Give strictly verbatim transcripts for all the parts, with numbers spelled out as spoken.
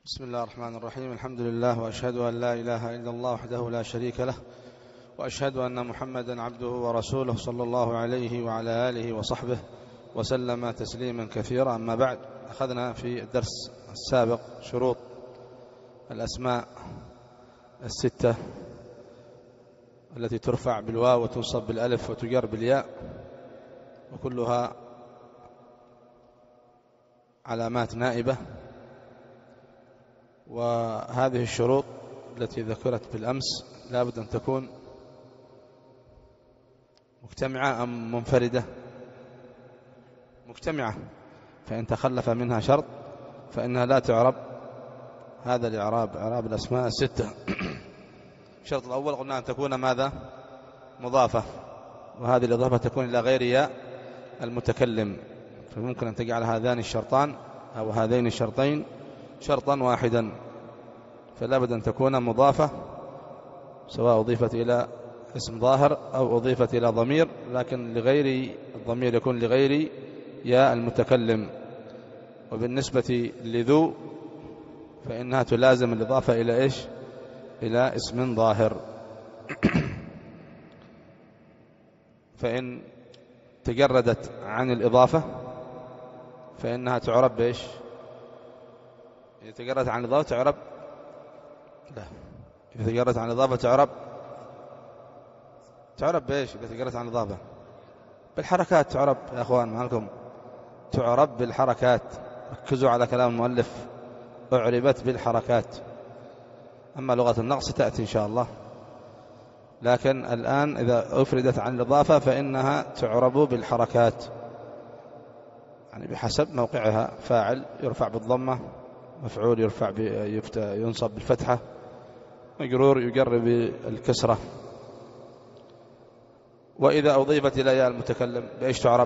بسم الله الرحمن الرحيم. الحمد لله، وأشهد أن لا إله إلا الله وحده لا شريك له، وأشهد أن محمدا عبده ورسوله صلى الله عليه وعلى آله وصحبه وسلم تسليما كثيرا. أما بعد، أخذنا في الدرس السابق شروط الأسماء الستة التي ترفع بالواو وتنصب بالألف وتجر بالياء، وكلها علامات نائبة. وهذه الشروط التي ذكرت بالأمس لا بد أن تكون مجتمعة أم منفردة؟ مجتمعة، فإن تخلف منها شرط فإنها لا تعرب. هذا الإعراب، إعراب الأسماء الستة. الشرط الأول قلنا أن تكون ماذا؟ مضافة، وهذه الإضافة تكون إلى غير ياء المتكلم، فممكن أن تجعل هذان الشرطان أو هذين الشرطين شرطا واحدا، فلا بد أن تكون مضافة، سواء أضيفت إلى اسم ظاهر أو أضيفت إلى ضمير، لكن لغير الضمير يكون لغير ياء المتكلم. وبالنسبة لذو فإنها تلازم الإضافة إلى إيش؟ إلى اسم ظاهر. فإن تجردت عن الإضافة فإنها تعرب بإيش؟ إذا تجردت عن الإضافة تعرب لا إذا تجردت عن الإضافة تعرب تعرب بإيش؟ إذا تجردت عن الإضافة بالحركات تعرب. يا أخوان معكم، تعرب بالحركات. ركزوا على كلام المؤلف، أعربت بالحركات. أما لغة النقص تأتي إن شاء الله، لكن الآن إذا أفردت عن الإضافة فإنها تعرب بالحركات، يعني بحسب موقعها. فاعل يرفع بالضمة، مفعول يرفع ينصب بالفتحة، مجرور يجر بالكسرة. وإذا أضيفت إلى ياء المتكلم بإيش تعرب؟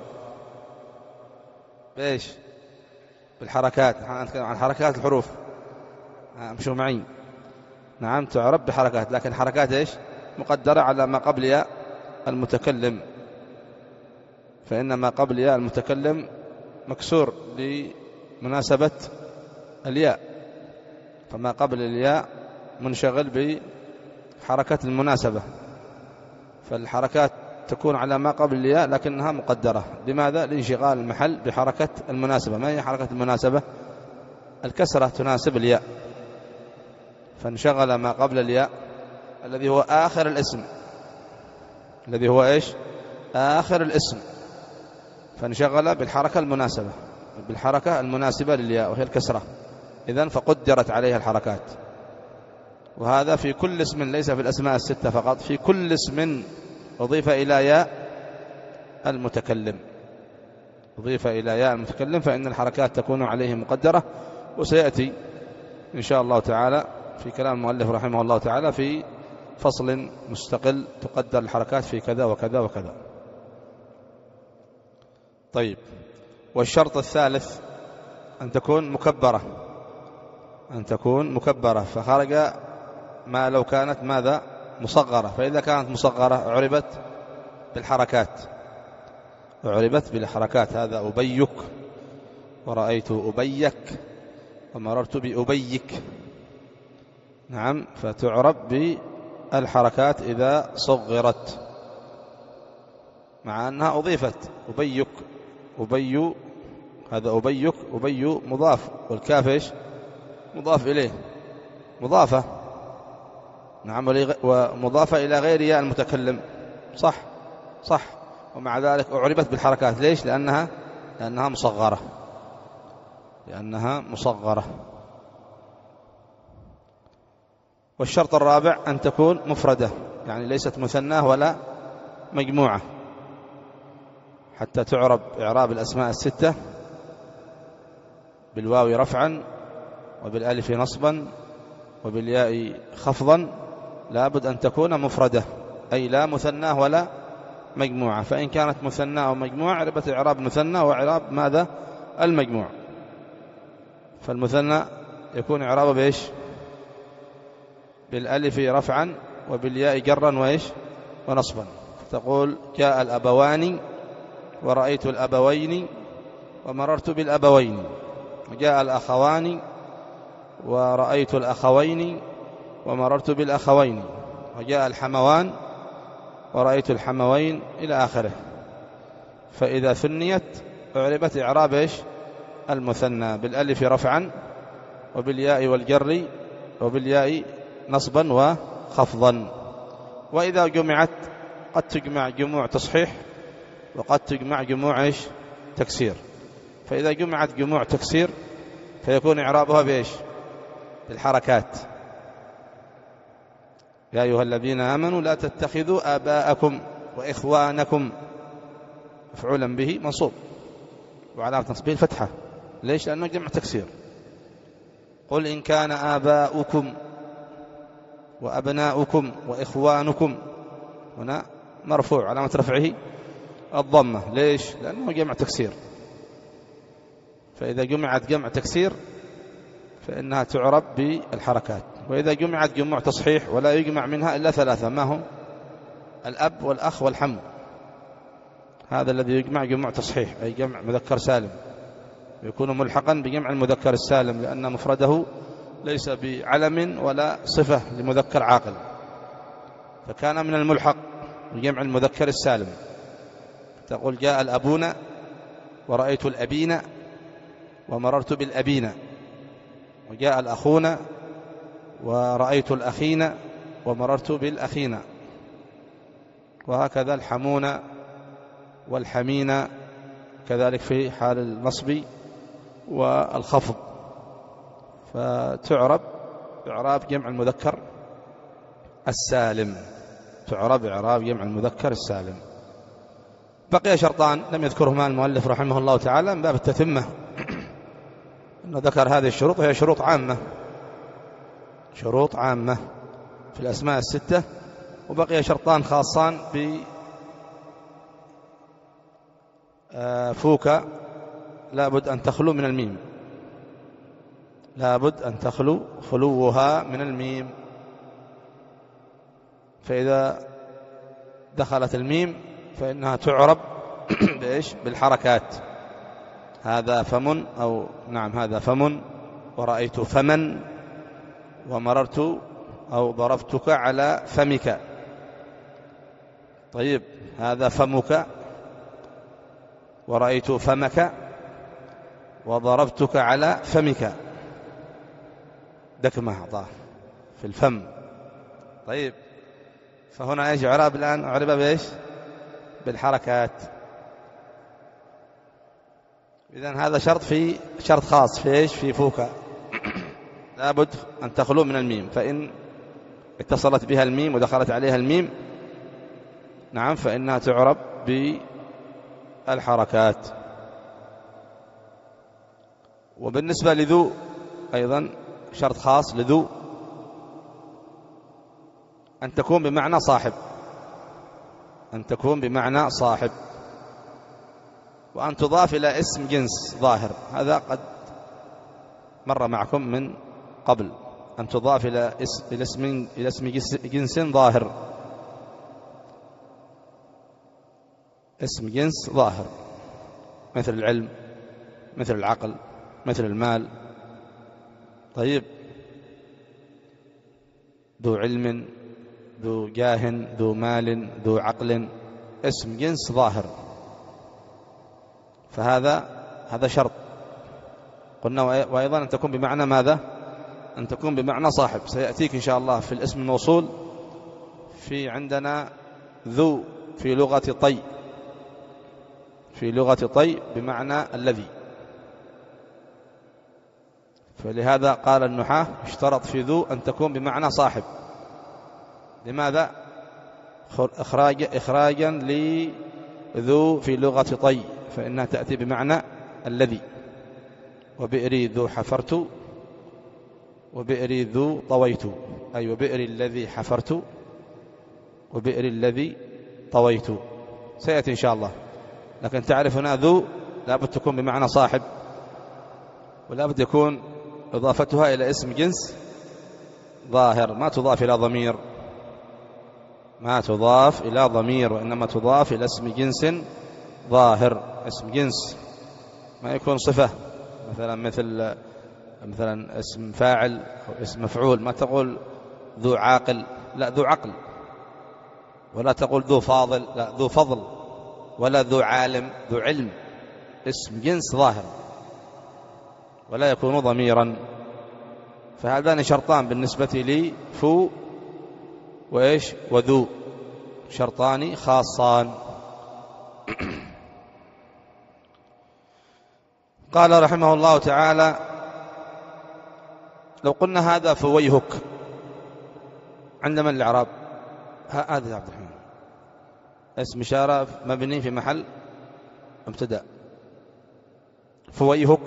بإيش؟ بالحركات. نتكلم عن حركات الحروف، امشوا معي. نعم، تعرب بحركات، لكن حركات إيش؟ مقدرة على ما قبل ياء المتكلم، فإن ما قبل ياء المتكلم مكسور لمناسبة الياء، فما قبل الياء منشغل بحركة المناسبة، فالحركات تكون على ما قبل الياء لكنها مقدرة. لماذا؟ لانشغال المحل بحركة المناسبة. ما هي حركة المناسبة؟ الكسرة تناسب الياء، فانشغل ما قبل الياء الذي هو آخر الاسم، الذي هو إيش؟ آخر الاسم، فانشغل بالحركة المناسبة، بالحركة المناسبة للياء وهي الكسرة. إذن فقدرت عليها الحركات. وهذا في كل اسم، ليس في الأسماء الستة فقط، في كل اسم أضيف إلى ياء المتكلم، أضيف إلى ياء المتكلم فإن الحركات تكون عليه مقدرة. وسيأتي إن شاء الله تعالى في كلام المؤلف رحمه الله تعالى في فصل مستقل تقدر الحركات في كذا وكذا وكذا. طيب، والشرط الثالث أن تكون مكبرة، أن تكون مكبرة، فخرج ما لو كانت ماذا؟ مصغرة. فإذا كانت مصغرة أعربت بالحركات، أعربت بالحركات. هذا أبيك، ورأيت أبيك، ومررت بأبيك. نعم، فتعرب بالحركات إذا صغرت، مع أنها أضيفت. أبيك، أبي، هذا أبيك، أبي مضاف، والكاف إيش؟ مضاف إليه، مضافة. نعم، ومضافة إلى غير ياء المتكلم. صح صح ومع ذلك أعربت بالحركات. ليش؟ لأنها لأنها مصغرة، لأنها مصغرة. والشرط الرابع أن تكون مفردة، يعني ليست مثناه ولا مجموعة، حتى تعرب إعراب الأسماء الستة بالواو رفعا، وبالالف نصبا، وبالياء خفضا. لابد أن تكون مفردة، أي لا مثناه ولا مجموعة. فإن كانت مثناه أو مجموعة عربت إعراب مثنى وإعراب ماذا؟ المجموع. فالمثنى يكون إعرابه بإيش؟ بالالف رفعا، وبالياء جرا وإيش؟ ونصبا. تقول جاء الأبوان، ورأيت الأبوين، ومررت بالأبوين. وجاء الأخوان، ورأيت الأخوين ومررت بالأخوين، وجاء الحموان ورأيت الحموين إلى آخره. فإذا ثنيت أعربت إعراب إيش؟ المثنى، بالألف رفعا وبالياء والجر وبالياء نصبا وخفضا. وإذا جمعت قد تجمع جموع تصحيح وقد تجمع جموع إيش؟ تكسير. فإذا جمعت جموع تكسير فيكون إعرابها بإيش؟ بالحركات. يا أيها الذين آمنوا لا تتخذوا آباءكم وإخوانكم، مفعولا به منصوب وعلامة نصبه الفتحة. ليش؟ لأنه جمع تكسير. قل إن كان آباؤكم وأبناؤكم وإخوانكم، هنا مرفوع علامة رفعه الضمة. ليش؟ لأنه جمع تكسير. فإذا جمعت جمع تكسير فإنها تعرب بالحركات. وإذا جمعت جموع تصحيح ولا يجمع منها إلا ثلاثة، ما هم؟ الأب والأخ والحم، هذا الذي يجمع جموع تصحيح، أي جمع مذكر سالم، يكون ملحقا بجمع المذكر السالم، لأن مفرده ليس بعلم ولا صفة لمذكر عاقل، فكان من الملحق بجمع المذكر السالم. تقول جاء الأبون ورأيت الأبين ومررت بالأبين، وجاء الأخون ورأيت الأخين ومررت بالأخين، وهكذا الحمون والحمين كذلك في حال النصب والخفض. فتعرب إعراب جمع المذكر السالم، تعرب إعراب جمع المذكر السالم. بقي شرطان لم يذكرهما المؤلف رحمه الله تعالى من باب التتمة، أنه ذكر هذه الشروط وهي شروط عامة، شروط عامة في الأسماء الستة. وبقي شرطان خاصان بفوك، لابد أن تخلو من الميم، لابد أن تخلو خلوها من الميم. فإذا دخلت الميم فإنها تعرب بإيش؟ بالحركات. هذا فم، أو نعم هذا فم، ورأيت فمن، ومررت أو ضربتك على فمك. طيب، هذا فمك ورأيت فمك وضربتك على فمك، دكمة أعطاه في الفم. طيب، فهنا ايش اعراب الآن؟ اعرب بايش؟ بالحركات. إذن هذا شرط في شرط خاص في ايش؟ في فوك، لابد أن تخلو من الميم، فإن اتصلت بها الميم ودخلت عليها الميم نعم فإنها تعرب بالحركات. وبالنسبة لذو أيضا شرط خاص لذو، أن تكون بمعنى صاحب، أن تكون بمعنى صاحب، وأن تضاف إلى اسم جنس ظاهر. هذا قد مر معكم من قبل، أن تضاف إلى اسم إلى اسم جنس ظاهر، اسم جنس ظاهر، مثل العلم، مثل العقل، مثل المال. طيب، ذو علم، ذو جاه، ذو مال، ذو عقل، اسم جنس ظاهر. فهذا هذا شرط قلنا. وأيضا أن تكون بمعنى ماذا؟ أن تكون بمعنى صاحب. سيأتيك إن شاء الله في الاسم الموصول. في عندنا ذو في لغة طي، في لغة طي بمعنى الذي، فلهذا قال النحاة اشترط في ذو أن تكون بمعنى صاحب. لماذا؟ إخراج إخراجا لذو في لغة طي، فإنها تأتي بمعنى الذي. وبئري ذو حفرت، وبئري ذو طويت، أي وبئري الذي حفرت، وبئري الذي طويت. سيأتي إن شاء الله. لكن تعرف هنا ذو لابد تكون بمعنى صاحب، ولابد يكون إضافتها إلى اسم جنس ظاهر، ما تضاف إلى ضمير، ما تضاف إلى ضمير، وإنما تضاف إلى اسم جنس ظاهر، اسم جنس، ما يكون صفة مثلا مثل مثلا اسم فاعل أو اسم مفعول، ما تقول ذو عاقل، لا ذو عقل، ولا تقول ذو فاضل، لا ذو فضل، ولا ذو عالم، ذو علم، اسم جنس ظاهر ولا يكون ضميرا. فهذان شرطان بالنسبة لي، فو وإيش وذو، شرطان خاصان. قال رحمه الله تعالى: لو قلنا هذا فويهك، عندما الإعراب هذا عبد الرحمن اسم إشارة مبني في محل مبتدأ، فويهك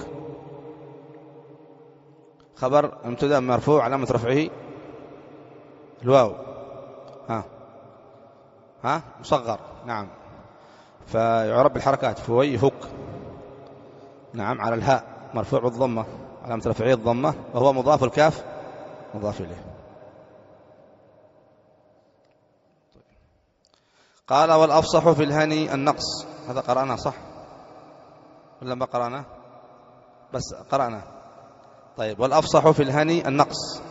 خبر مبتدأ مرفوع علامة رفعه الواو، ها ها مصغر، نعم، فيعرب بالحركات فويهك، نعم، على الهاء مرفوع بالضمة علامة رفعه الضمة، وهو مضاف، الكاف مضاف إليه. قال: والأفصح في الهني النقص. هذا قرأنا صح ولا ما قرأنا؟ بس قرأنا. طيب، والأفصح في الهني النقص،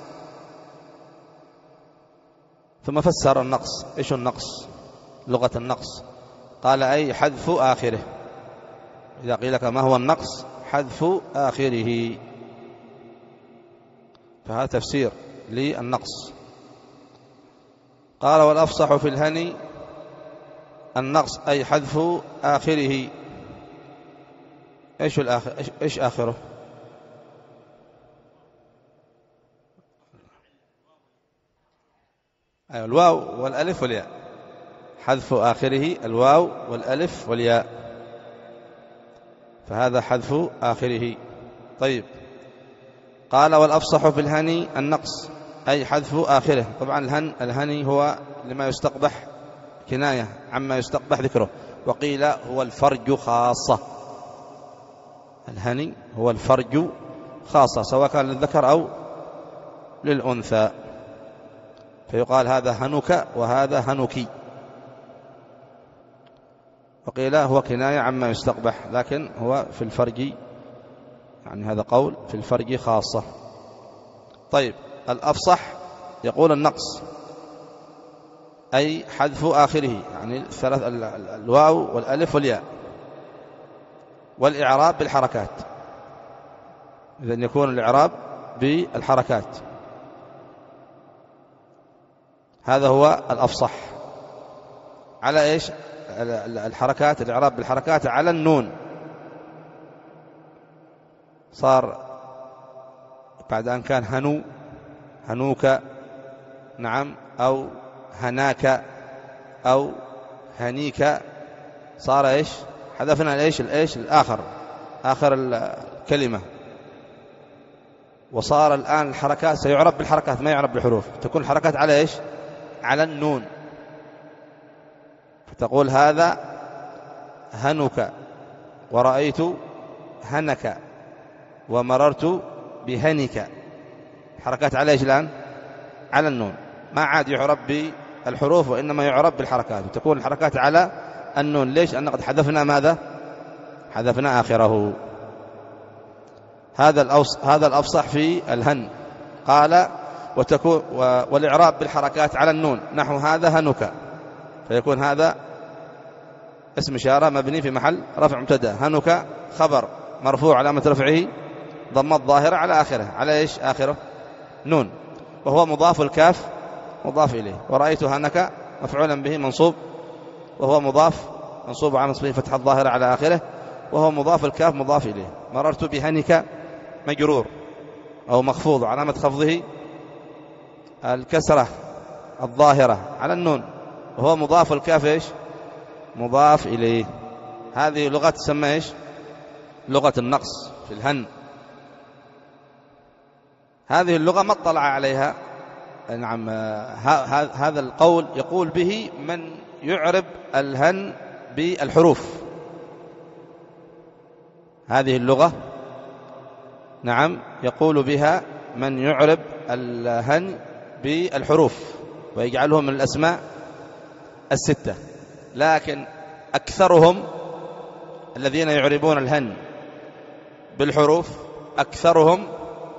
ثم فسر النقص. إيش النقص؟ لغة النقص قال: أي حذف آخره. إذا قيل لك ما هو النقص؟ حذف آخره. فهذا تفسير للنقص. قال: والأفصح في الهني النقص أي حذف آخره. إيش الآخر؟ إيش آخره؟ أيوة، الواو والألف والياء. حذف آخره الواو والألف والياء، فهذا حذف آخره. طيب، قال: والأفصح في الهني النقص أي حذف آخره. طبعا الهن الهني هو لما يستقبح كناية عما يستقبح ذكره، وقيل هو الفرج خاصة. الهني هو الفرج خاصة، سواء كان للذكر أو للأنثى، فيقال هذا هنك وهذا هنكي. وقيل هو كناية عما يستقبح، لكن هو في الفرج، يعني هذا قول في الفرج خاصة. طيب، الأفصح يقول النقص أي حذف آخره، يعني الثلاث الواو والألف والياء، والإعراب بالحركات. إذن يكون الإعراب بالحركات، هذا هو الأفصح. على إيش الحركات؟ الإعراب بالحركات على النون. صار بعد أن كان هنو هنوك، نعم، أو هناك أو هنيك، صار إيش؟ حذفنا الإيش الإيش الآخر، آخر الكلمة، وصار الآن الحركات سيعرب بالحركات، ما يعرب بالحروف. تكون الحركات على إيش؟ على النون. فتقول هذا هنك، ورأيت هنك، ومررت بهنك. حركات على إيش الآن؟ على النون، ما عاد يعرب بالحروف، وإنما يعرب بالحركات، وتكون الحركات على النون. ليش؟ أن قد حذفنا ماذا؟ حذفنا آخره. هذا الأوص... هذا الأفصح في الهن. قال: وتكون و... والإعراب بالحركات على النون، نحو هذا هنك، فيكون هذا اسم إشارة مبني في محل رفع مبتدأ، هنك خبر مرفوع علامة رفعه ضمة ظاهرة على آخره. على إيش آخره؟ نون، وهو مضاف، الكاف مضاف إليه. ورأيت هنك مفعولا به منصوب، وهو مضاف منصوب على نصبه فتح الظاهرة على آخره، وهو مضاف، الكاف مضاف إليه. مررت بهنك مجرور أو مخفوض، علامة خفضه الكسرة الظاهرة على النون، وهو مضاف، الكاف إيش؟ مضاف إليه. هذه لغة تسمى إيش؟ لغة النقص في الهن. هذه اللغة ما اطلع عليها، نعم، هذا القول يقول به من يعرب الهن بالحروف. هذه اللغة، نعم، يقول بها من يعرب الهن بالحروف ويجعلهم من الأسماء الستة. لكن أكثرهم الذين يعربون الهن بالحروف، أكثرهم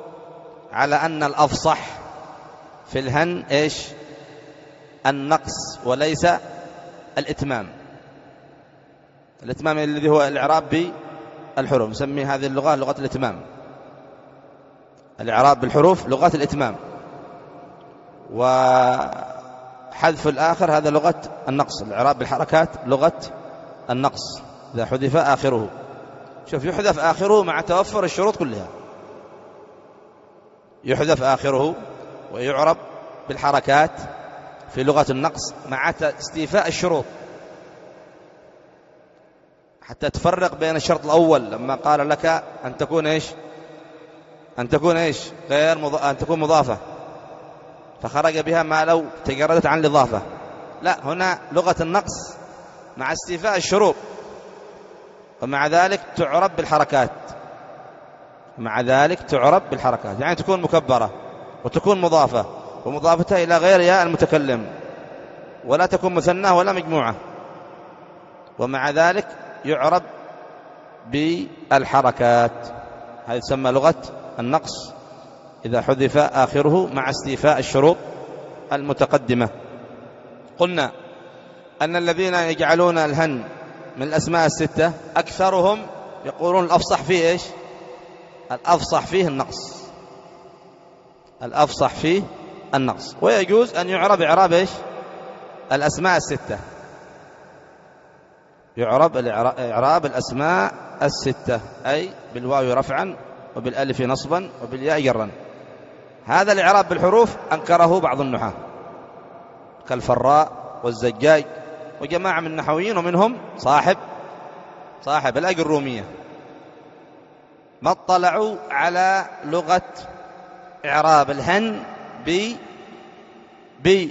على أن الأفصح في الهن إيش؟ النقص وليس الإتمام. الإتمام الذي هو الإعراب بالحروف، نسمي هذه اللغة لغة الإتمام. الإعراب بالحروف لغة الإتمام، وحذف الآخر هذا لغة النقص. الإعراب بالحركات لغة النقص إذا حذف آخره. شوف، يحذف آخره مع توفر الشروط كلها، يحذف آخره ويعرب بالحركات في لغة النقص مع استيفاء الشروط، حتى تفرق بين الشرط الأول لما قال لك أن تكون إيش؟ أن تكون إيش؟ غير مض... أن تكون مضافة، فخرج بها ما لو تجردت عن الإضافة. لا، هنا لغة النقص مع استيفاء الشروط، ومع ذلك تعرب بالحركات، مع ذلك تعرب بالحركات، يعني تكون مكبرة وتكون مضافة، ومضافتها إلى غير ياء المتكلم، ولا تكون مثنى ولا مجموعة، ومع ذلك يعرب بالحركات. هذه تسمى لغة النقص إذا حذف آخره مع استيفاء الشروط المتقدمة. قلنا أن الذين يجعلون الهن من الأسماء الستة أكثرهم يقولون الأفصح فيه إيش؟ الأفصح فيه النقص، الأفصح فيه النقص. ويجوز أن يعرب إعراب إيش؟ الأسماء الستة، يعرب إعراب الأسماء الستة، أي بالواو رفعا وبالألف نصبا وبالياء جرا. هذا الإعراب بالحروف أنكره بعض النحاة كالفراء والزجاج وجماعة من النحويين، ومنهم صاحب صاحب الأجرومية، ما اطلعوا على لغة إعراب الهن ب ب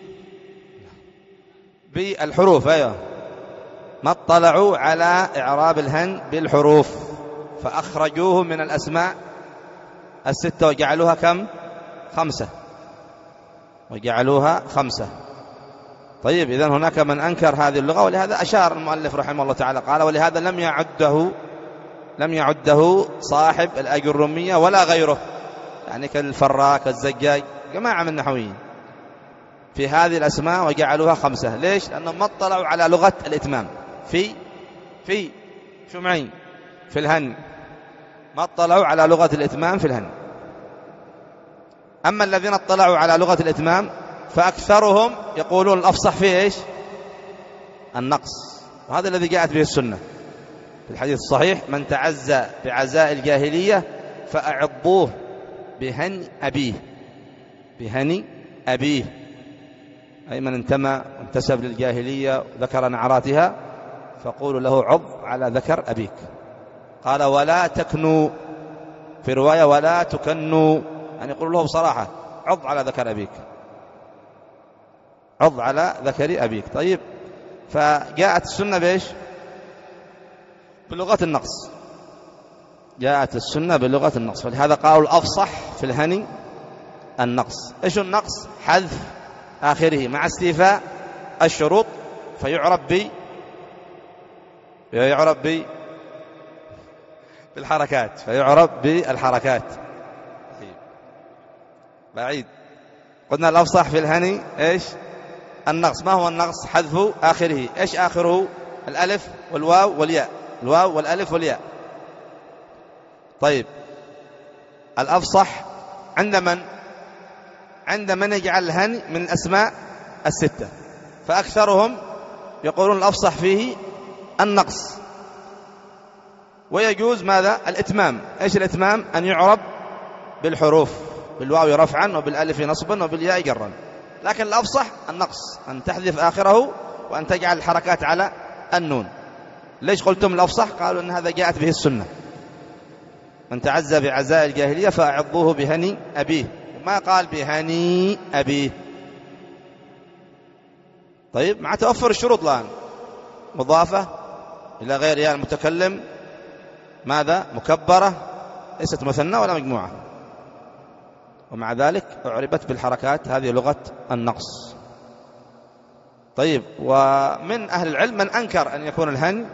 بالحروف. أيوه، ما اطلعوا على إعراب الهن بالحروف، فأخرجوه من الأسماء الستة وجعلوها كم؟ خمسة، وجعلوها خمسة. طيب، إذن هناك من أنكر هذه اللغة، ولهذا أشار المؤلف رحمه الله تعالى قال: ولهذا لم يعده لم يعده صاحب الأجرومية ولا غيره، يعني كالفراء كالزجاج جماعة من النحويين في هذه الأسماء وجعلوها خمسة. ليش؟ لأنهم ما اطلعوا على لغة الإتمام في في شو معي في الهن، ما اطلعوا على لغة الإتمام في الهن. أما الذين اطلعوا على لغة الإتمام فأكثرهم يقولون الأفصح فيه إيش؟ النقص. وهذا الذي جاءت به السنة في الحديث الصحيح: من تعزى بعزاء الجاهلية فأعضوه بهن أبيه، بهن أبيه، أي من انتمى وانتسب للجاهلية وذكر نعراتها فقولوا له عض على ذكر أبيك. قال: ولا تكنوا، في رواية ولا تكنوا، يعني يقول له بصراحة عض على ذكر أبيك، عض على ذكر أبيك. طيب، فجاءت السنة بإيش؟ بلغة النقص، جاءت السنة بلغة النقص، فلهذا قالوا الأفصح في الهني النقص. إيش النقص؟ حذف آخره مع استيفاء الشروط، فيعرب ب يعرب ب بالحركات، فيعرب بالحركات. بعيد. قلنا الأفصح في الهني إيش؟ النقص. ما هو النقص؟ حذف آخره. إيش آخره؟ الألف والواو والياء، الواو والألف والياء. طيب، الأفصح عند من؟ عند من يجعل الهني من الأسماء الستة، فأكثرهم يقولون الأفصح فيه النقص. ويجوز ماذا؟ الإتمام. إيش الإتمام؟ أن يعرب بالحروف، بالواو رفعا وبالألف نصبا وبالياء جرا. لكن الأفصح النقص، أن تحذف آخره وأن تجعل الحركات على النون. ليش قلتم الأفصح؟ قالوا أن هذا جاءت به السنة: من تعزى بعزاء الجاهلية فأعضوه بهني أبيه، ما قال بهني أبيه. طيب، مع توفر الشروط الآن: مضافة إلى غير ياء المتكلم، ماذا؟ مكبرة، ليست مثنى ولا مجموعة، ومع ذلك أعربت بالحركات. هذه لغة النقص. طيب، ومن أهل العلم من أنكر أن يكون الهن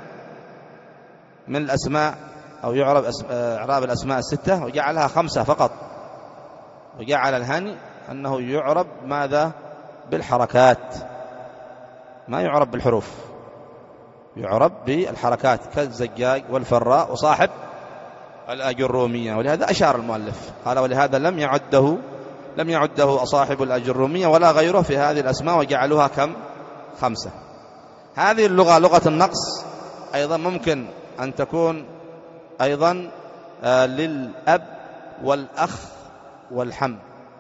من الأسماء أو يعرب إعراب الأسماء الستة وجعلها خمسة فقط، وجعل الهن أنه يعرب ماذا؟ بالحركات، ما يعرب بالحروف، يعرب بالحركات كالزجاج والفراء وصاحب الأجرومية. ولهذا أشار المؤلف قال ولهذا لم يعده لم يعده صاحب الأجرومية ولا غيره في هذه الأسماء وجعلوها كم؟ خمسة. هذه اللغة لغة النقص أيضا ممكن أن تكون أيضا للأب والأخ والحم.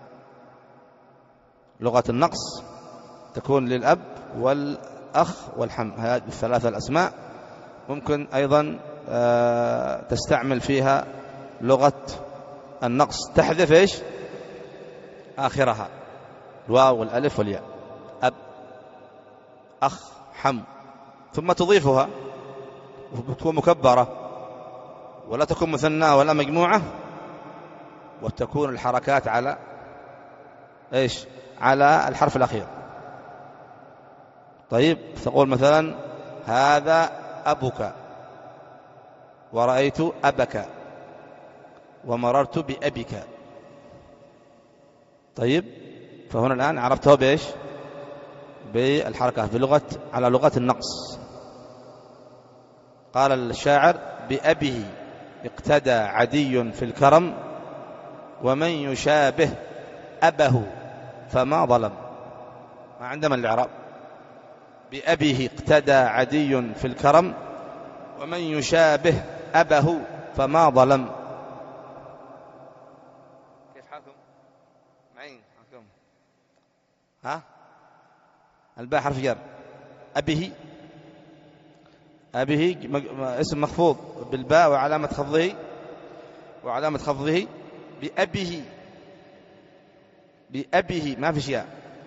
لغة النقص تكون للأب والأخ والحم، هذه الثلاثة الأسماء ممكن أيضا تستعمل فيها لغة النقص، تحذف إيش؟ آخرها الواو والألف والياء، أب أخ حم، ثم تضيفها وتكون مكبرة ولا تكون مثنى ولا مجموعة، وتكون الحركات على إيش؟ على الحرف الأخير. طيب تقول مثلا هذا أبك، ورأيت أبك، ومررت بأبك. طيب فهنا الآن عرفته بإيش؟ بالحركات، بلغة على لغة النقص. قال الشاعر بأبه اقتدى عدي في الكرم، ومن يشابه أبه فما ظلم. ما عندما الإعراب بأبه اقتدى عدي في الكرم، ومن يشابه أبه فما ظلم. كيف حالكم؟ معين حالكم؟ ها؟ الباء حرف جر. أبه أبه اسم مخفوض بالباء وعلامة خفضه وعلامة خفضه بأبه بأبه ما في شيء،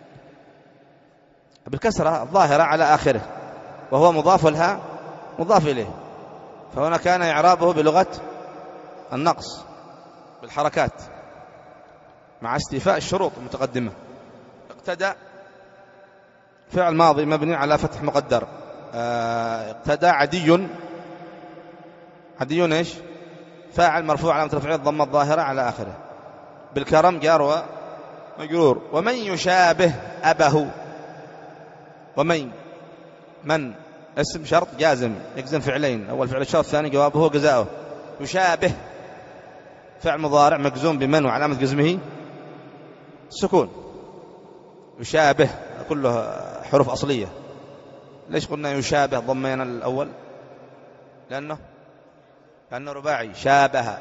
بالكسرة الظاهرة على آخره، وهو مضاف لها مضاف إليه، فهنا كان إعرابه بلغة النقص بالحركات مع استيفاء الشروط المتقدمة. اقتدى فعل ماضي مبني على فتح مقدر. اقتدى عدي، عدي ايش؟ فاعل مرفوع علامة رفعه الضمة الظاهرة على آخره. بالكرم جار ومجرور. ومن يشابه أبه، ومن من اسم شرط جازم يجزم فعلين، أول فعل الشرط الثاني جوابه جزاؤه. يشابه فعل مضارع مجزوم بمن وعلامة جزمه السكون. يشابه كله حروف أصلية. ليش قلنا يشابه ضمينا الأول؟ لأنه لأنه رباعي شابه،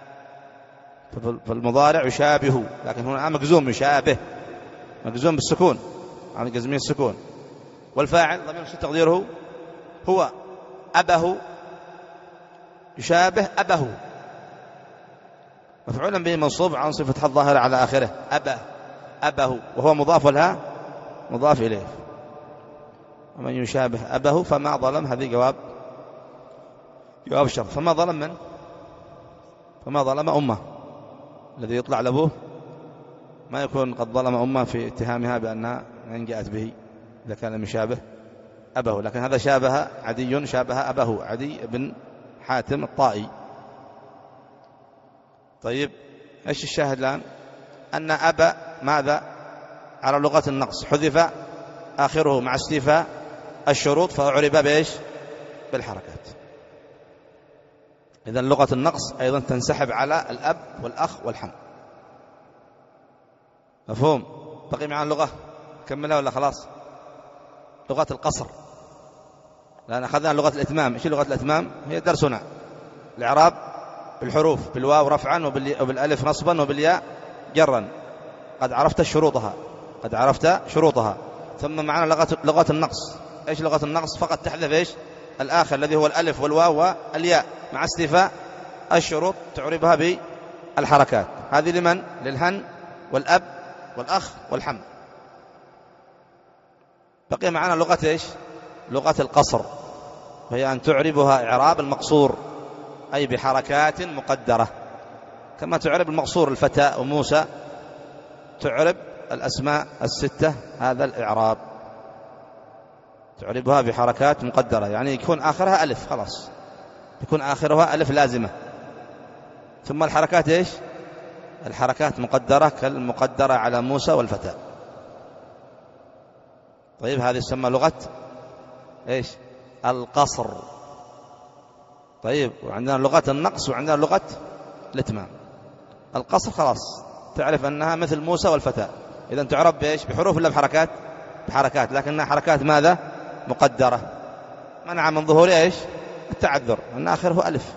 فالمضارع يشابه، لكن هنا مجزوم يشابه مجزوم بالسكون عن جزمه السكون. والفاعل ضمير تقديره هو أبه، يشابه أبه مفعولا به منصوب عن صفة الظاهرة على آخره أبه أبه، وهو مضاف لها مضاف إليه. ومن يشابه أبه فما ظلم، هذه جواب جواب الشرط. فما ظلم من؟ فما ظلم أمه، الذي يطلع لأبوه ما يكون قد ظلم أمه في اتهامها بأنها إن جاءت به إذا كان مشابه أبه، لكن هذا شابه عدي شابه أبه، عدي بن حاتم الطائي. طيب إيش الشاهد الآن؟ أن أبا ماذا؟ على لغة النقص حذف آخره مع استيفاء الشروط فأعرب بإيش؟ بالحركات. إذن لغة النقص أيضا تنسحب على الأب والأخ والحم. مفهوم؟ بقي معنا لغة كملها ولا خلاص؟ لغة القصر، لأن أخذنا لغة الإتمام. إيش لغة الإتمام؟ هي درسنا الإعراب بالحروف، بالواو رفعا وبالألف نصبا وبالياء جرا. قد عرفت شروطها قد عرفت شروطها ثم معنا لغة لغة النقص. إيش لغة النقص؟ فقط تحذف إيش؟ الآخر الذي هو الألف والواو والياء مع استيفاء الشروط تعربها بالحركات. هذه لمن؟ للهن والأب والأخ والحم. بقي معنا لغة إيش؟ لغة القصر، وهي أن تعربها إعراب المقصور، أي بحركات مقدرة، كما تعرب المقصور الفتى وموسى، تعرب الأسماء الستة هذا الإعراب، تعربها بحركات مقدرة، يعني يكون آخرها ألف خلاص، يكون آخرها ألف لازمة، ثم الحركات إيش؟ الحركات مقدرة كالمقدرة على موسى والفتى. طيب هذه تسمى لغة إيش؟ القصر. طيب وعندنا لغة النقص وعندنا لغة الإتمام. القصر خلاص تعرف أنها مثل موسى والفتى، إذن تعرب بإيش؟ بحروف ولا بحركات؟ بحركات، لكنها حركات ماذا؟ مقدرة. منع من ظهور إيش؟ التعذر، أن آخره ألف.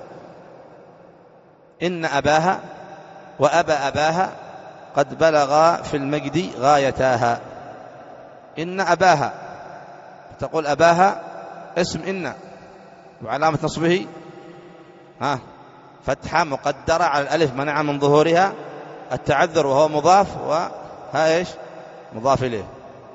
إن أباها وأبا أباها قد بلغا في المجد غايتاها. إن أباها تقول أباها اسم إن، وعلامة نصبه ها فتحة مقدرة على الألف منع من ظهورها التعذر، وهو مضاف، وها إيش؟ مضاف إليه.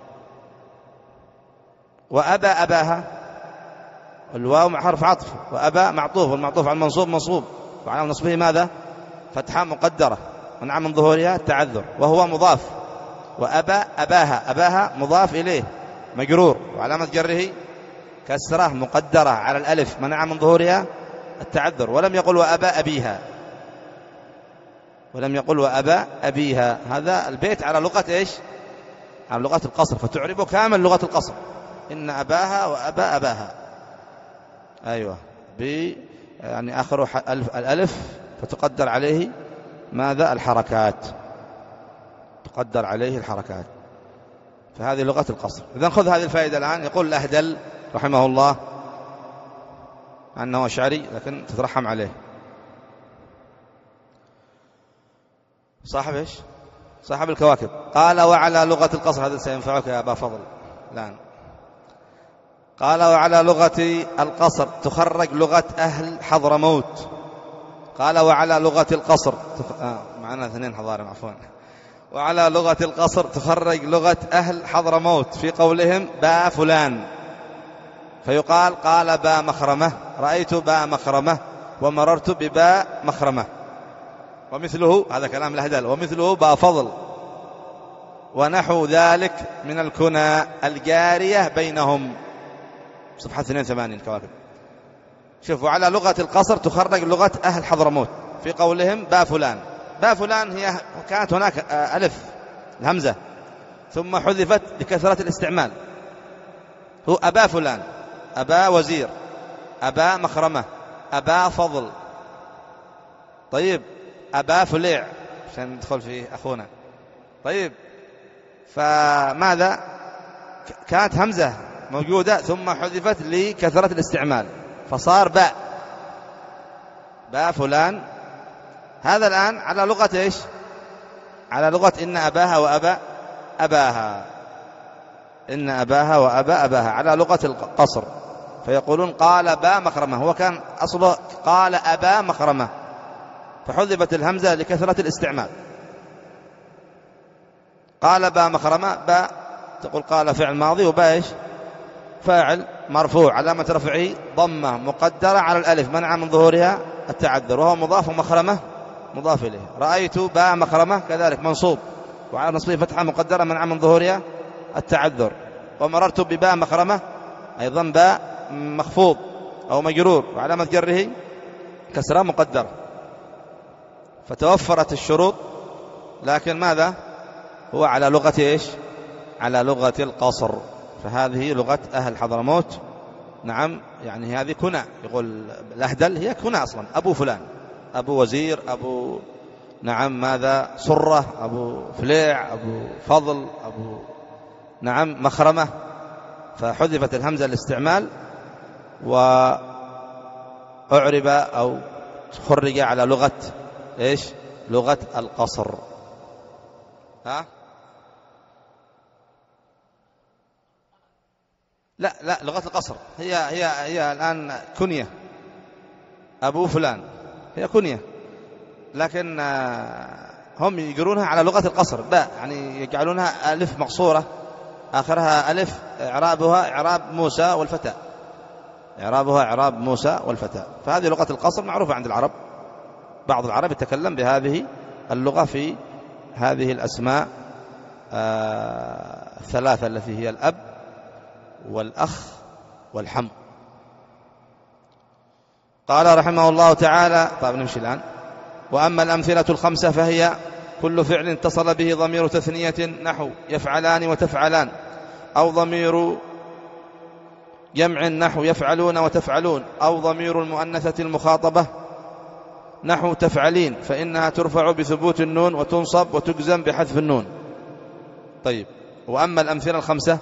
وأبا أباها الواو مع حرف عطف، وأبا معطوف، والمعطوف على المنصوب منصوب، وعلامة نصبه ماذا؟ فتحة مقدرة منع من ظهورها التعذر، وهو مضاف. وأبا أباها أباها مضاف إليه مجرور، وعلامة جره كسرة مقدرة على الألف منع من ظهورها التعذر. ولم يقل وأبا أبيها، ولم يقل وأبا أبيها. هذا البيت على لغة إيش؟ على لغة القصر، فتعربه كامل لغة القصر. إن أباها وأبا أباها. أيوة ب يعني آخر الألف فتقدر عليه ماذا؟ الحركات، تقدر عليه الحركات. فهذه لغة القصر. إذن خذ هذه الفائدة الآن. يقول الأهدل رحمه الله أنه أشعري لكن تترحم عليه، صاحب إيش؟ صاحب الكواكب. قال وعلى لغة القصر، هذا سينفعك يا أبا فضل الآن. قال وعلى لغة القصر تخرج لغة أهل حضرموت. قال وعلى لغة القصر تخ... آه معنا اثنين حضارم عفوا. وعلى لغة القصر تخرج لغة أهل حضرموت في قولهم با فلان، فيقال قال با مخرمة، رأيت با مخرمة، ومررت ببا مخرمة. ومثله، هذا كلام الأهدل، ومثله با فضل، ونحو ذلك من الكنى الجارية بينهم. صفحة اثنين وثمانين الكواكب. شوفوا على لغة القصر تخرج لغة أهل حضرموت في قولهم با فلان. با فلان هي كانت هناك ألف الهمزة ثم حذفت لكثرة الاستعمال. هو أبا فلان، أبا وزير، أبا مخرمة، أبا فضل. طيب أبا فليع عشان ندخل في أخونا. طيب فماذا؟ كانت همزة موجودة ثم حذفت لكثرة الاستعمال فصار باء، باء فلان. هذا الآن على لغة إيش؟ على لغة إن أباها وأبا أباها. إن أباها وأبا أباها على لغة القصر، فيقولون قال با مخرمة، هو كان أصله قال أبا مخرمة فحذفت الهمزة لكثرة الاستعمال. قال با مخرمة، با تقول قال فعل ماضي، وبا إيش؟ فاعل مرفوع علامة رفعه ضمة مقدرة على الألف منع من ظهورها التعذر، وهو مضاف، ومخرمة مضاف إليه. رأيت با مخرمة كذلك منصوب، وعلى نصبه فتحة مقدرة منع من ظهورها التعذر. ومررت بباء مخرمة أيضا باء مخفوض أو مجرور، وعلامة جره كسرة مقدرة. فتوفرت الشروط، لكن ماذا؟ هو على لغة إيش؟ على لغة القصر. فهذه لغة أهل حضرموت. نعم يعني هذه كنى، يقول الأهدل هي كنى أصلا، أبو فلان، أبو وزير، أبو نعم ماذا صرة، أبو فليع، أبو فضل، أبو نعم مخرمة. فحذفت الهمزة الاستعمال وأعرب أو خرج على لغة إيش؟ لغة القصر. ها لا لا لغة القصر هي هي هي الآن كنية، أبو فلان هي كنية، لكن هم يقرونها على لغة القصر باء، يعني يجعلونها ألف مقصورة آخرها ألف، إعرابها إعراب موسى والفتى، إعرابها إعراب موسى والفتى. فهذه لغة القصر معروفة عند العرب. بعض العرب يتكلم بهذه اللغة في هذه الأسماء الثلاثة التي هي الأب والأخ والحم. قال رحمه الله تعالى. طيب نمشي الآن. وأما الأمثلة الخمسة فهي كل فعل اتصل به ضمير تثنية نحو يفعلان وتفعلان، أو ضمير جمع نحو يفعلون وتفعلون، أو ضمير المؤنثة المخاطبة نحو تفعلين، فإنها ترفع بثبوت النون وتنصب وتجزم بحذف النون. طيب، وأما الأمثلة الخمسة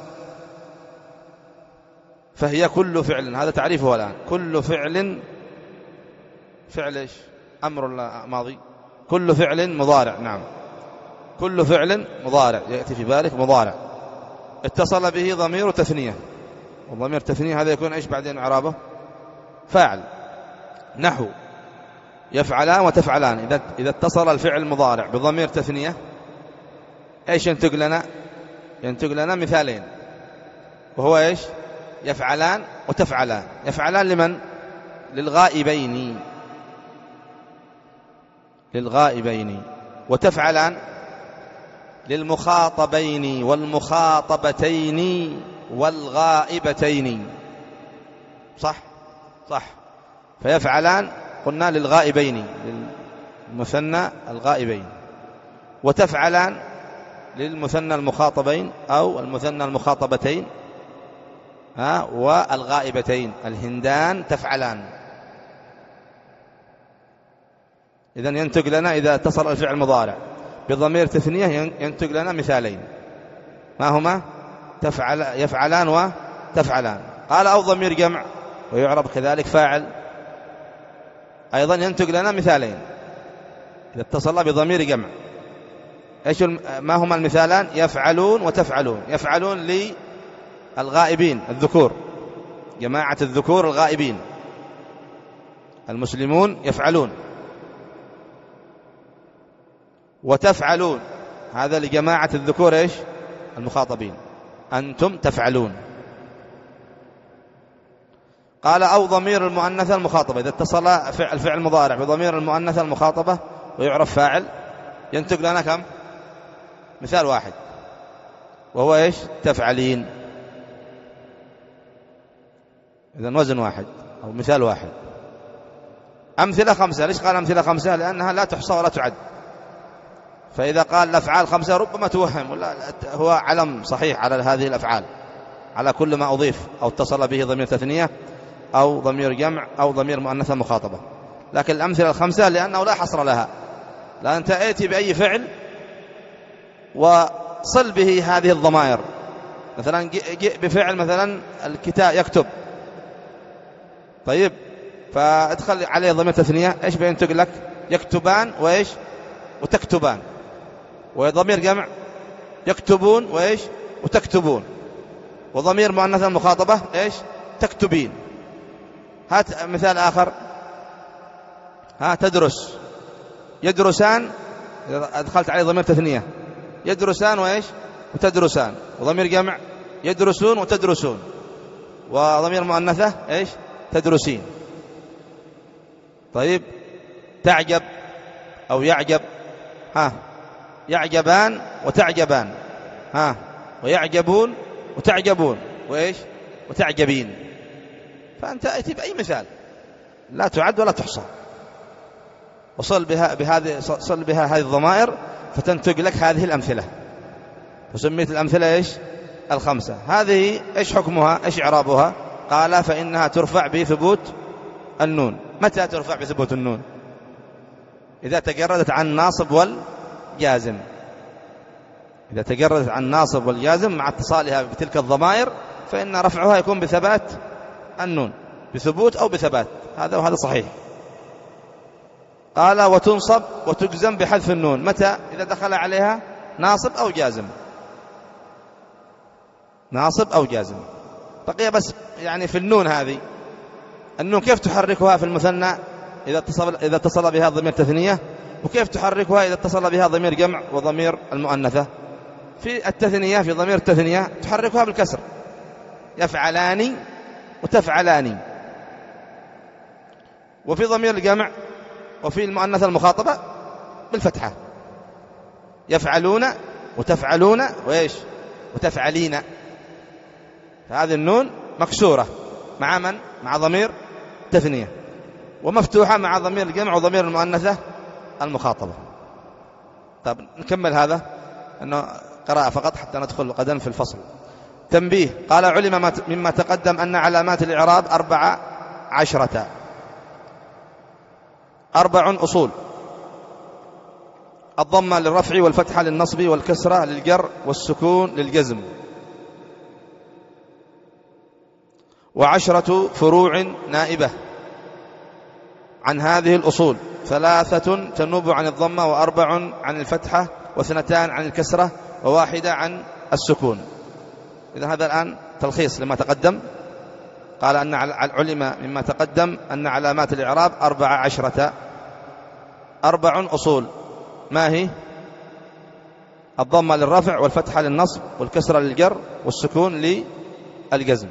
فهي كل فعل، هذا تعريفه الآن، كل فعل، فعل إيش؟ أمر ماضي، كل فعل مضارع، نعم، كل فعل مضارع يأتي في بالك مضارع اتصل به ضمير تثنية، وضمير تثنية هذا يكون إيش بعدين إعرابه؟ فاعل، نحو يفعلان وتفعلان. إذا إذا اتصل الفعل المضارع بضمير تثنية إيش ينتج لنا؟ ينتج لنا مثالين، وهو إيش؟ يفعلان وتفعلان. يفعلان لمن؟ للغائبين، للغائبين. وتفعلان للمخاطبين والمخاطبتين والغائبتين. صح صح. فيفعلان قلنا للغائبين، للمثنى الغائبين، وتفعلان للمثنى المخاطبين أو المثنى المخاطبتين ها والغائبتين، الهندان تفعلان. إذن ينتج لنا إذا اتصل الفعل المضارع بضمير تثنية ينتج لنا مثالين، ما هما؟ تفعل يفعلان وتفعلان. قال أو ضمير جمع ويعرب كذلك فاعل، أيضا ينتج لنا مثالين إذا اتصل بضمير جمع. إيش ما هما المثالان؟ يفعلون وتفعلون. يفعلون للغائبين الذكور، جماعة الذكور الغائبين المسلمون يفعلون. وتفعلون هذا لجماعة الذكور إيش؟ المخاطبين، أنتم تفعلون. قال أو ضمير المؤنثة المخاطبة، إذا اتصل الفعل المضارع بضمير المؤنثة المخاطبة ويعرف فاعل ينتج لنا كم؟ مثال واحد، وهو إيش؟ تفعلين. إذن وزن واحد أو مثال واحد. أمثلة خمسة. ليش قال أمثلة خمسة؟ لأنها لا تحصى ولا تعد. فإذا قال الأفعال خمسة ربما توهم، ولا هو علم صحيح على هذه الأفعال، على كل ما أضيف أو اتصل به ضمير تثنية أو ضمير جمع أو ضمير مؤنثة مخاطبة. لكن الأمثلة الخمسة لأنه لا حصر لها، لا أنت أتي بأي فعل وصل به هذه الضمائر. مثلا جئ بفعل مثلا الكتاب يكتب، طيب فادخل عليه ضمير تثنية، إيش بينتج لك؟ يكتبان وإيش؟ وتكتبان. وضمير جمع يكتبون وإيش؟ وتكتبون. وضمير مؤنثة المخاطبة إيش؟ تكتبين. هات مثال آخر، ها تدرس، يدرسان، أدخلت عليه ضمير تثنية، يدرسان وإيش؟ وتدرسان. وضمير جمع يدرسون وتدرسون. وضمير مؤنثة إيش؟ تدرسين. طيب تعجب أو يعجب، ها يعجبان وتعجبان، ها ويعجبون وتعجبون وإيش؟ وتعجبين. فأنت أتي بأي مثال لا تعد ولا تحصى، وصل بها بهذه صل بها هذه الضمائر فتنتج لك هذه الأمثلة، وسميت الأمثلة إيش؟ الخمسة. هذه إيش حكمها؟ إيش إعرابها؟ قال فإنها ترفع بثبوت النون. متى ترفع بثبوت النون؟ إذا تجردت عن ناصب والجازم. إذا تجردت عن ناصب والجازم مع اتصالها بتلك الضمائر فإن رفعها يكون بثبات النون، بثبوت أو بثبات، هذا وهذا صحيح. قال وتنصب وتجزم بحذف النون. متى؟ إذا دخل عليها ناصب أو جازم، ناصب أو جازم. بقي بس يعني في النون هذه، النون كيف تحركها في المثنى إذا اتصل إذا اتصل بها ضمير تثنية، وكيف تحركها إذا اتصل بها ضمير جمع وضمير المؤنثة. في التثنية في ضمير التثنية تحركها بالكسر، يفعلان وتفعلان. وفي ضمير الجمع وفي المؤنثة المخاطبة بالفتحة، يفعلون وتفعلون وإيش؟ وتفعلين. فهذه النون مكسورة مع من؟ مع ضمير تثنية، ومفتوحة مع ضمير الجمع وضمير المؤنثة المخاطبة. طب نكمل هذا أنه قراءة فقط حتى ندخل غدا في الفصل. تنبيه. قال علم مما تقدم أن علامات الإعراب أربع عشرة أربع أصول: الضمة للرفع والفتحة للنصب والكسرة للجر والسكون للجزم، وعشرة فروع نائبة عن هذه الأصول: ثلاثة تنوب عن الضمة، وأربع عن الفتحة، واثنتان عن الكسرة، وواحدة عن السكون. إذا هذا الآن تلخيص لما تقدم. قال أن علم مما تقدم أن علامات الإعراب أربع عشرة أربع أصول. ما هي؟ الضمة للرفع والفتحة للنصب والكسرة للجر والسكون للجزم.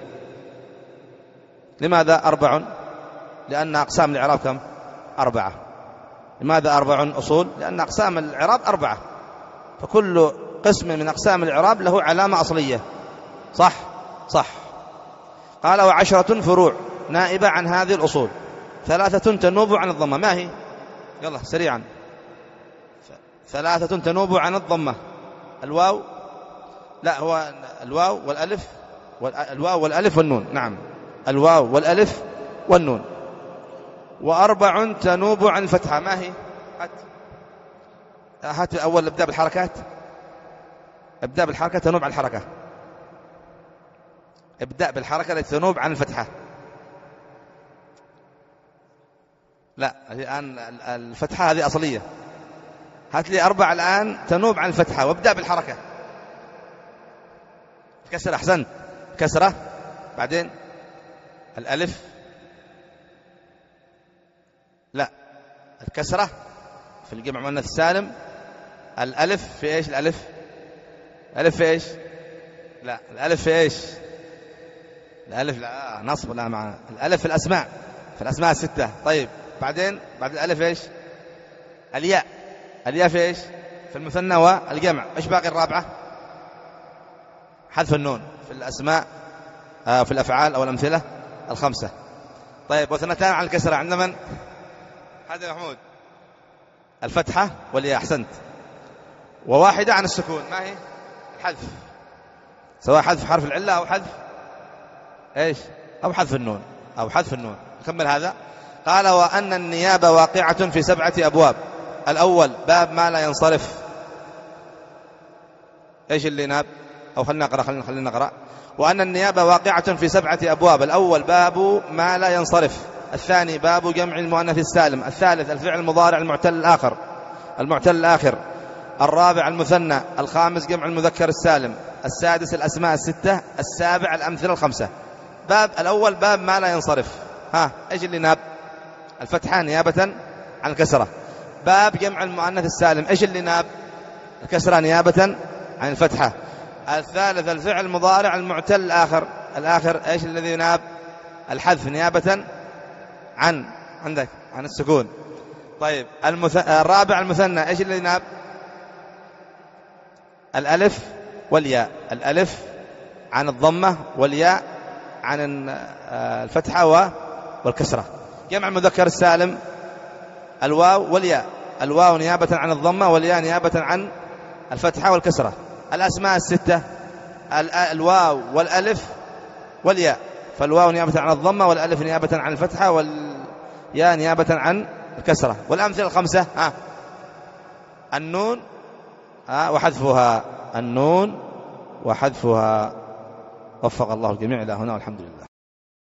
لماذا أربع؟ لأن أقسام الإعراب كم؟ أربعة. لماذا أربع أصول؟ لأن أقسام الإعراب أربعة، فكل قسم من أقسام الإعراب له علامة أصلية. صح؟ صح. قال وعشرة فروع نائبة عن هذه الأصول: ثلاثة تنوب عن الضمة. ما هي؟ يلا سريعا. ثلاثة تنوب عن الضمة: الواو، لا هو الواو والألف، الواو والألف والنون. نعم، الواو والألف والنون. وأربع تنوب عن الفتحة. ما هي؟ هات هات أول ابدأ بالحركات. ابدأ بالحركة تنوب عن الحركة. ابدأ بالحركة التي تنوب عن الفتحة. لا، الآن الفتحة هذه أصلية. هات لي أربع الآن تنوب عن الفتحة، وابدأ بالحركة. الكسرة، أحسنت، كسرة. بعدين الألف، لا الكسرة في الجمع مؤنث السالم. الألف في إيش؟ الألف الألف في إيش؟ لا الألف في إيش؟ الألف لا نصب، لا معنا. الألف في الأسماء، في الأسماء الستة. طيب بعدين بعد الألف إيش؟ الياء. الياء في إيش؟ في المثنى والجمع. إيش باقي الرابعة؟ حذف النون في الأسماء، آه في الأفعال أو الأمثلة الخمسة. طيب واثنتان عن الكسرة عند من؟ هذا محمود. الفتحة والياء، أحسنت. وواحدة عن السكون. ما هي؟ الحذف، سواء حذف حرف العلة أو حذف إيش؟ أو حذف النون أو حذف النون. نكمل هذا. قال وأن النيابة واقعة في سبعة أبواب: الأول باب ما لا ينصرف. إيش اللي ناب؟ أو خلنا نقرأ خلنا خلنا نقرأ. وأن النيابة واقعة في سبعة أبواب: الأول باب ما لا ينصرف، الثاني باب جمع المؤنث السالم، الثالث الفعل المضارع المعتل الآخر المعتل الآخر، الرابع المثنى، الخامس جمع المذكر السالم، السادس الأسماء الستة، السابع الأمثلة الخمسة. باب الأول باب ما لا ينصرف. ها إيش اللي ناب؟ الفتحة نيابة عن الكسرة. باب جمع المؤنث السالم، إيش اللي ناب؟ الكسرة نيابة عن الفتحة. الثالث الفعل المضارع المعتل الآخر الآخر إيش الذي ناب؟ الحذف نيابة عن عندك عن السكون. طيب المث... الرابع المثنى، إيش اللي ناب؟ الألف والياء. الألف عن الضمة والياء عن الفتحة والكسرة. جمع المذكر السالم الواو والياء، الواو نيابة عن الضمة والياء نيابة عن الفتحة والكسرة. الأسماء الستة الواو والألف والياء، فالواو نيابة عن الضمة والألف نيابة عن الفتحة والياء نيابة عن الكسرة. والأمثلة الخمسة ها النون ها وحذفها، النون وحذفها. وفق الله الجميع إلى هنا والحمد لله.